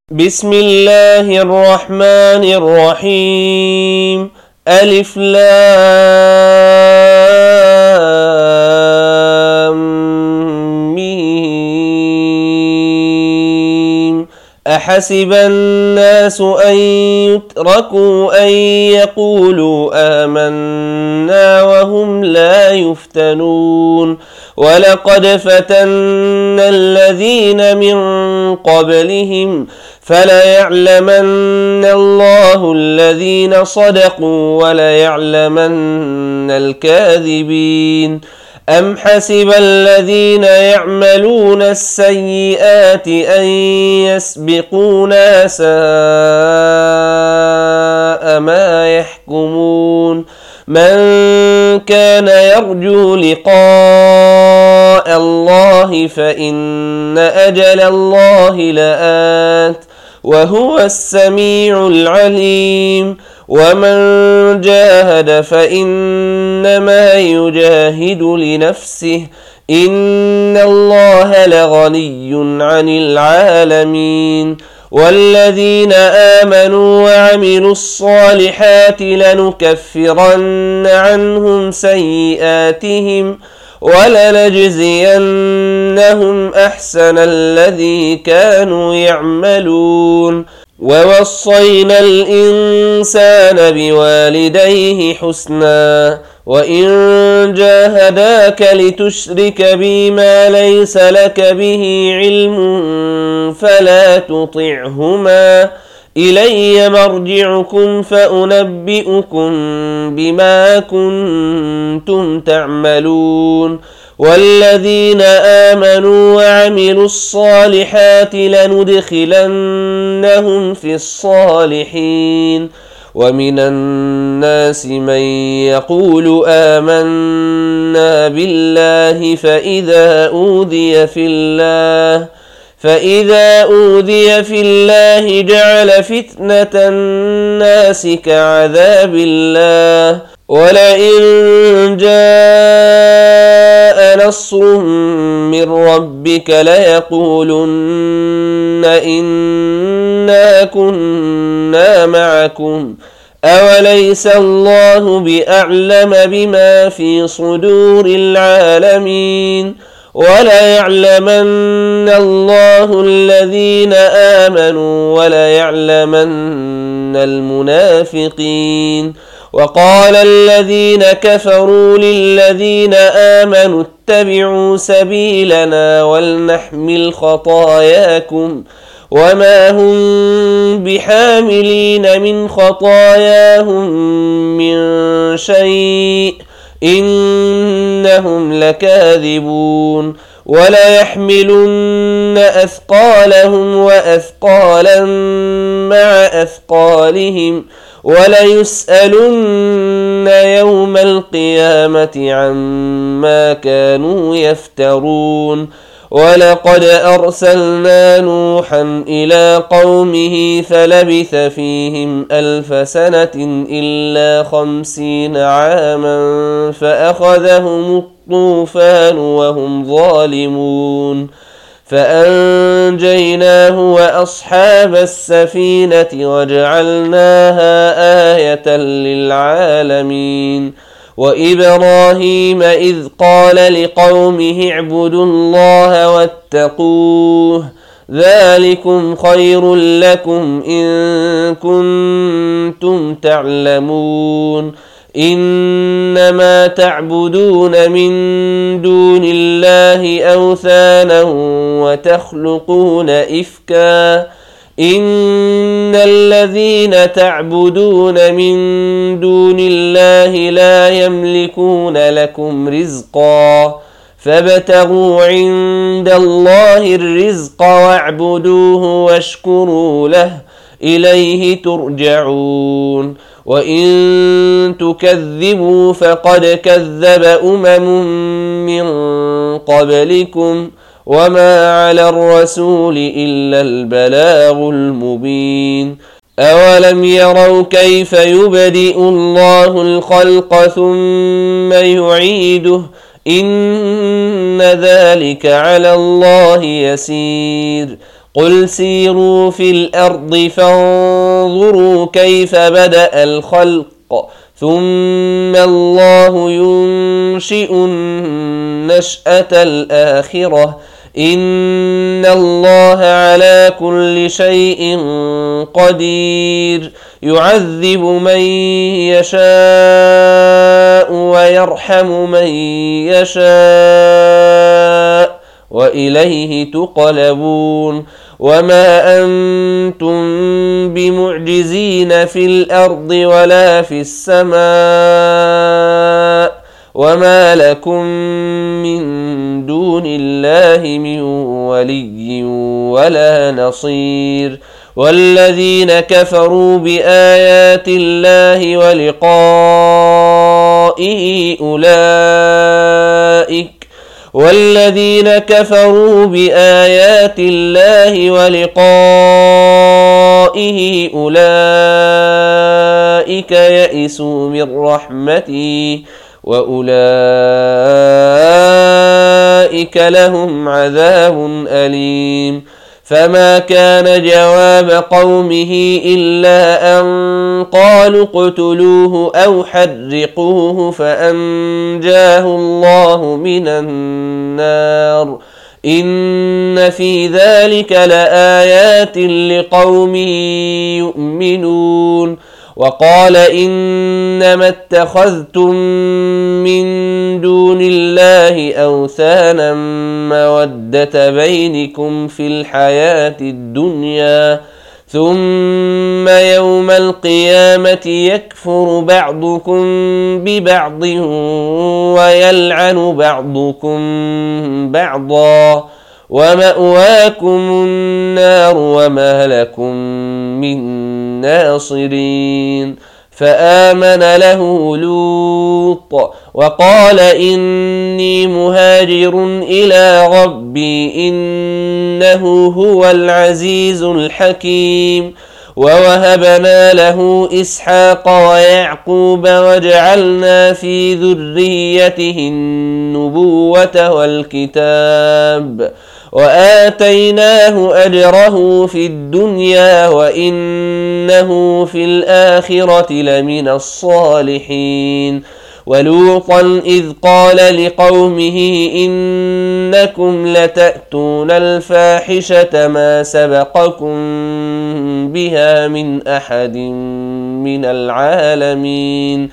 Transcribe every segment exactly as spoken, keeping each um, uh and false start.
بسم الله الرحمن الرحيم. ألف لام ميم. أحسب الناس أن يتركوا أن يقولوا آمنا وهم لا يفتنون. ولقد فتنا الذين من قبلهم فليعلمن الله الذين صدقوا وليعلمن الكاذبين. أم حسب الذين يعملون السيئات أن يسبقونا ساء ما يحكمون. من كان يرجو لقاء الله فإن أجل الله لآت وهو السميع العليم. ومن جاهد فإنما يجاهد لنفسه إن الله لغني عن العالمين. والذين آمنوا وعملوا الصالحات لنكفرن عنهم سيئاتهم ولنجزينهم أحسن الذي كانوا يعملون. ووصينا الإنسان بوالديه حسنا وإن جاهداك لتشرك بي ما ليس لك به علم فلا تطعهما إلي مرجعكم فأنبئكم بما كنتم تعملون. والذين آمنوا وعملوا الصالحات لندخلنهم في الصالحين. ومن الناس من يقول آمنا بالله فإذا أوذي في الله فإذا أوذي في الله جعل فتنة الناس كعذاب الله. ولئن جاء نصر من ربك ليقولن إنا كنا معكم أوليس الله بأعلم بما في صدور العالمين. وليعلمن الله الذين آمنوا وليعلمن المنافقين. وقال الذين كفروا للذين آمنوا اتبعوا سبيلنا ولنحمل خطاياكم وما هم بحاملين من خطاياهم من شيء إنهم لكاذبون. وليحملن أثقالهم وأثقالا مع أثقالهم وليسألن يوم القيامة عما كانوا يفترون. ولقد أرسلنا نوحا إلى قومه فلبث فيهم ألف سنة إلا خمسين عاما فأخذهم الطوفان وهم ظالمون فأنجيناه وأصحاب السفينة وجعلناها آية للعالمين. وإبراهيم إذ قال لقومه اعبدوا الله واتقوه ذلكم خير لكم إن كنتم تعلمون. إنما تعبدون من دون الله أوثانا وتخلقون إفكا إن الذين تعبدون من دون الله لا يملكون لكم رزقا فابتغوا عند الله الرزق واعبدوه واشكروا له إليه ترجعون. وإن تكذبوا فقد كذب أمم من قبلكم وما على الرسول إلا البلاغ المبين. أولم يروا كيف يبدئ الله الخلق ثم يعيده إن ذلك على الله يسير قل سيروا في الأرض فانظروا كيف بدأ الخلق ثم الله ينشئ النشأة الآخرة إن الله على كل شيء قدير يعذب من يشاء ويرحم من يشاء وإليه تقلبون وما أنتم بمعجزين في الأرض ولا في السماء وما لكم من دون الله من ولي ولا نصير والذين كفروا بآيات الله ولقائه أولئك والذين كفروا بآيات الله ولقائه أولئك يئسوا من رحمتي وأولئك لهم عذاب أليم فما كان جواب قومه إلا أن قالوا اقتلوه أو حرقوه فأنجاه الله من النار إن في ذلك لآيات لقوم يؤمنون وقال إنما اتخذتم من دون الله أوثانا مودة بينكم في الحياة الدنيا ثم يوم القيامة يكفر بعضكم ببعض ويلعن بعضكم بعضا ومأواكم النار وما لكم من ناصرين فآمن له لوط وقال إني مهاجر إلى ربي إنه هو العزيز الحكيم ووهبنا له إسحاق ويعقوب وجعلنا في ذريته النبوة والكتاب وآتيناه أجره في الدنيا وإنه في الآخرة لمن الصالحين ولوطا إذ قال لقومه إنكم لتأتون الفاحشة ما سبقكم بها من أحد من العالمين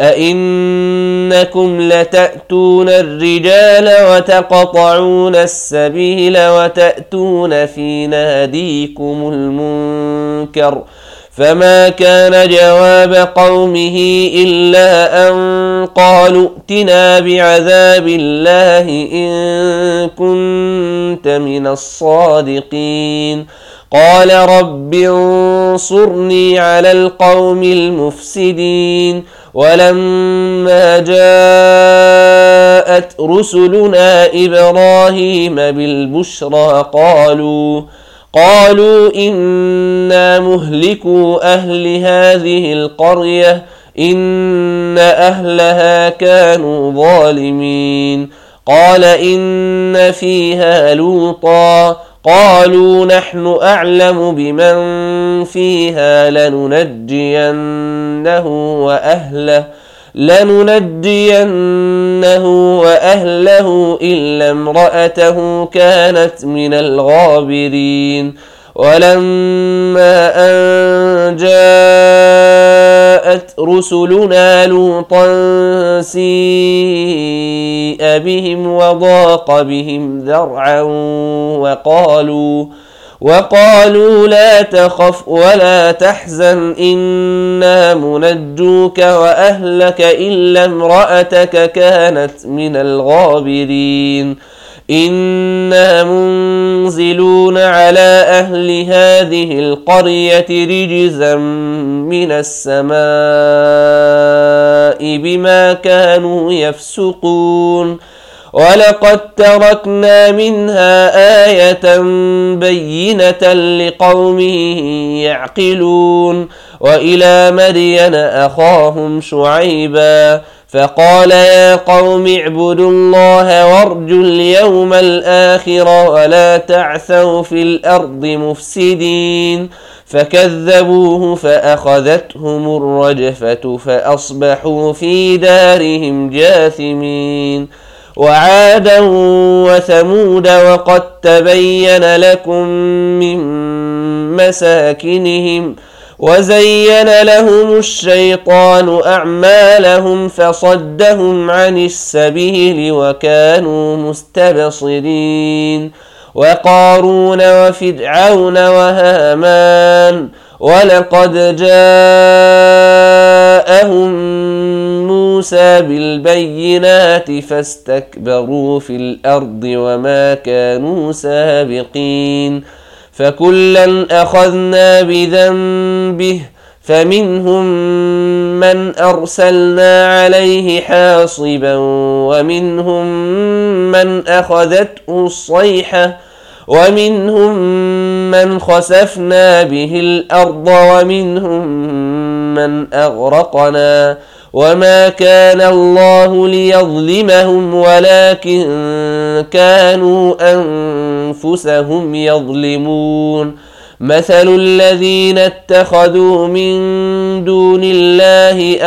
أئنكم لتأتون الرجال وتقطعون السبيل وتأتون في ناديكم المنكر فما كان جواب قومه إلا أن قالوا ائتنا بعذاب الله إن كنت من الصادقين قال رب انصرني على القوم المفسدين ولما جاءت رسلنا إبراهيم بالبشرى قالوا قالوا إنا مهلكوا أهل هذه القرية إن أهلها كانوا ظالمين قال إن فيها لوطا قالوا نحن أعلم بمن فيها لننجينه وأهله لننجينه وأهله إلا امرأته كانت من الغابرين ولما أن جاءت رسلنا لوطا سيء بهم وضاق بهم ذرعا وقالوا وقالوا لا تخف ولا تحزن إنا منجوك وأهلك إلا امرأتك كانت من الغابرين إنا منزلون على أهل هذه القرية رجزا من السماء بما كانوا يفسقون ولقد تركنا منها آية بينة لقوم يعقلون وإلى مدين أخاهم شعيبا فقال يا قوم اعبدوا الله وارجوا اليوم الآخر ولا تعثوا في الأرض مفسدين فكذبوه فأخذتهم الرجفة فأصبحوا في دارهم جاثمين وعادا وثمود وقد تبين لكم من مساكنهم وزين لهم الشيطان أعمالهم فصدهم عن السبيل وكانوا مستبصرين وقارون وفرعون وهامان ولقد جاءهم موسى بالبينات فاستكبروا في الأرض وما كانوا سابقين فكلا أخذنا بذنبه فمنهم من أرسلنا عليه حاصبا ومنهم من أخذته الصيحة ومنهم من خسفنا به الأرض ومنهم من أغرقنا وما كان الله ليظلمهم ولكن كانوا أنفسهم يظلمون مثل الذين اتخذوا من دون الله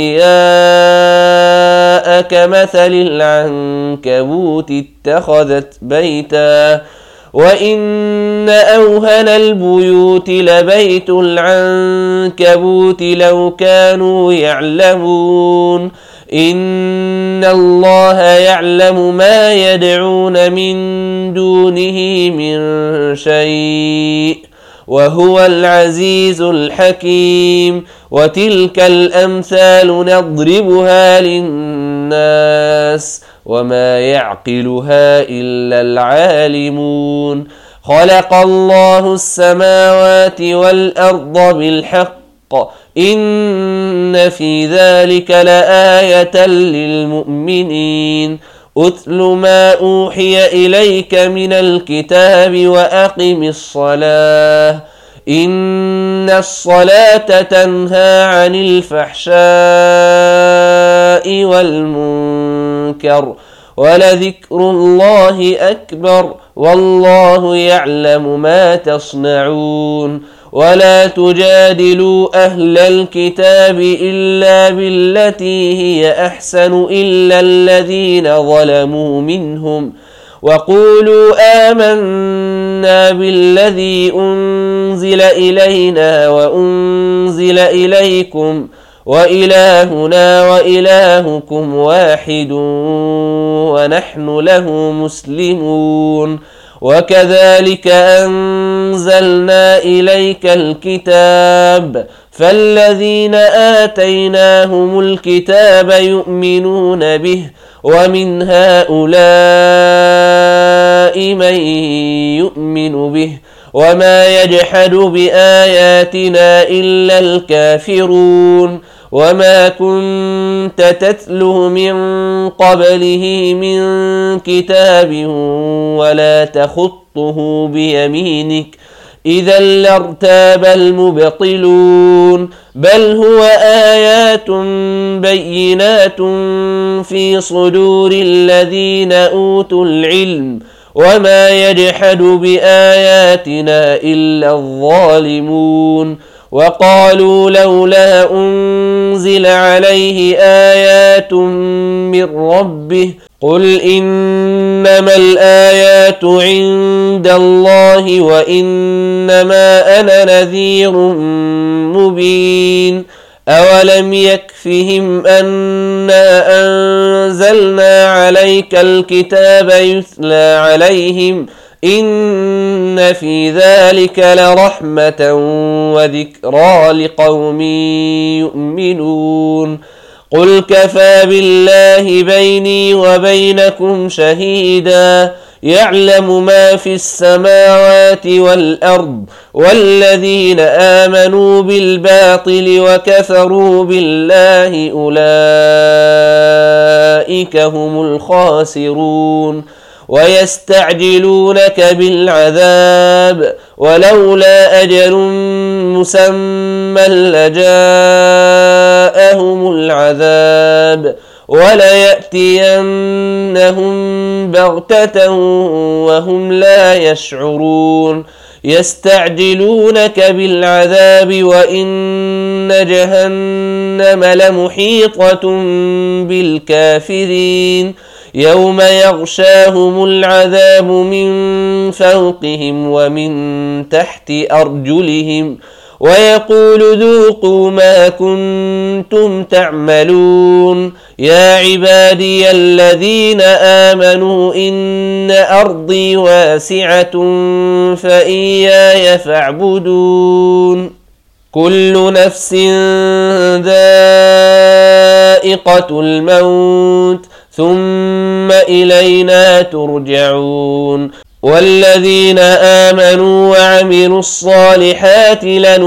أولياء كمثل العنكبوت اتخذت بيتا وإن أوهن البيوت لبيت العنكبوت لو كانوا يعلمون إن الله يعلم ما يدعون من دونه من شيء وهو العزيز الحكيم وتلك الأمثال نضربها للناس وما يعقلها إلا العالمون خلق الله السماوات والأرض بالحق إن في ذلك لآية للمؤمنين أتل ما أوحي إليك من الكتاب وأقم الصلاة إن الصلاة تنهى عن الفحشاء والمنكر ولذكر الله أكبر والله يعلم ما تصنعون ولا تجادلوا أهل الكتاب إلا بالتي هي أحسن إلا الذين ظلموا منهم وقولوا آمنا بالذي أنزل إلينا وأنزل إليكم وإلهنا وإلهكم واحد ونحن له مسلمون وكذلك أنزلنا إليك الكتاب فالذين آتيناهم الكتاب يؤمنون به ومن هؤلاء من يؤمن به وما يجحد بآياتنا إلا الكافرون وما كنت تتلو من قبله من كتاب ولا تخطه بيمينك إذا لارتاب المبطلون بل هو آيات بينات في صدور الذين أوتوا العلم وما يجحد بآياتنا إلا الظالمون وقالوا لولا أنزل عليه آيات من ربه قل إنما الآيات عند الله وإنما أنا نذير مبين أولم يكفهم أنا أنزلنا عليك الكتاب يتلى عليهم إن في ذلك لرحمة وذكرى لقوم يؤمنون قل كفى بالله بيني وبينكم شهيدا يعلم ما في السماوات والأرض والذين آمنوا بالباطل وكفروا بالله أولئك هم الخاسرون ويستعجلونك بالعذاب ولولا أجل مسمى لجاءهم العذاب وليأتينهم بغتة وهم لا يشعرون يستعجلونك بالعذاب وإن جهنم لمحيطة بالكافرين يوم يغشاهم العذاب من فوقهم ومن تحت أرجلهم ويقول ذوقوا ما كنتم تعملون يا عبادي الذين آمنوا إن أرضي واسعة فإياي فاعبدون كل نفس ذائقة الموت ثم إلينا ترجعون والذين آمنوا وعملوا الصالحات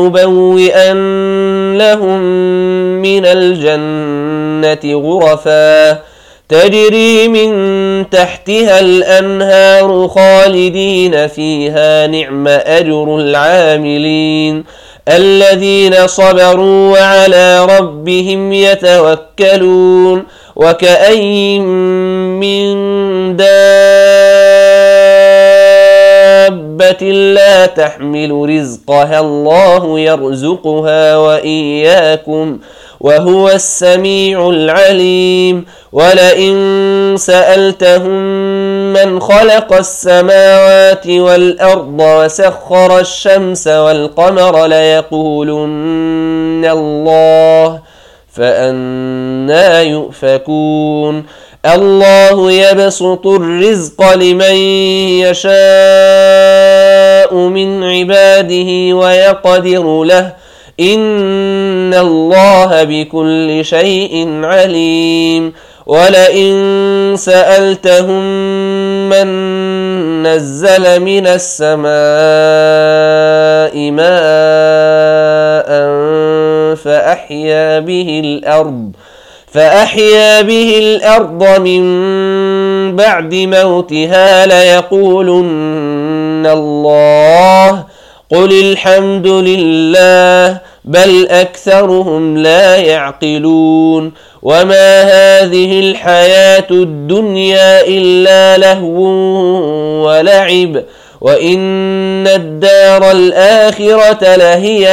لنبوئنهم من الجنة غرفا تجري من تحتها الأنهار خالدين فيها نعم أجر العاملين الذين صبروا وعلى ربهم يتوكلون وكأين من دابة لا تحمل رزقها الله يرزقها وإياكم وهو السميع العليم ولئن سألتهم من خلق السماوات والأرض وسخر الشمس والقمر ليقولن الله فأنى يؤفكون الله يبسط الرزق لمن يشاء من عباده ويقدر له إن الله بكل شيء عليم ولئن سألتهم من نزل من السماء ماء فأحيا به الأرض فأحيا به الأرض من بعد موتها ليقولن الله قل الحمد لله بل أكثرهم لا يعقلون وما هذه الحياة الدنيا إلا لهو ولعب وإن الدار الآخرة لهي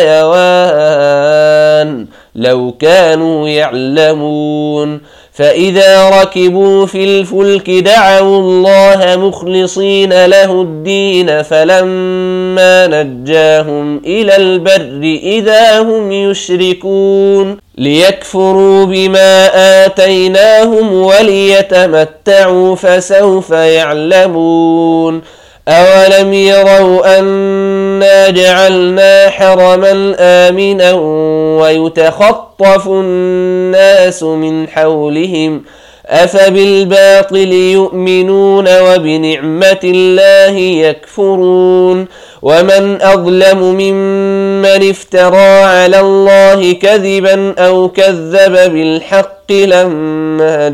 الحيوان لو كانوا يعلمون فإذا ركبوا في الفلك دعوا الله مخلصين له الدين فلما نجاهم إلى البر إذا هم يشركون ليكفروا بما آتيناهم وليتمتعوا فسوف يعلمون أولم يروا أنا جعلنا حرما آمنا ويتخطف الناس من حولهم أفبالباطل يؤمنون وبنعمة الله يكفرون ومن أظلم ممن افترى على الله كذبا أو كذب بالحق لما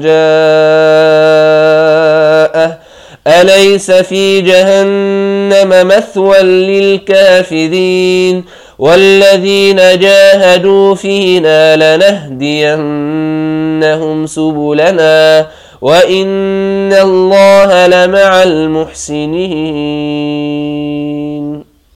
جاءه أليس في جهنم مثوى للكافرين والذين جاهدوا فينا لنهدينهم سبلنا وإن الله لمع المحسنين.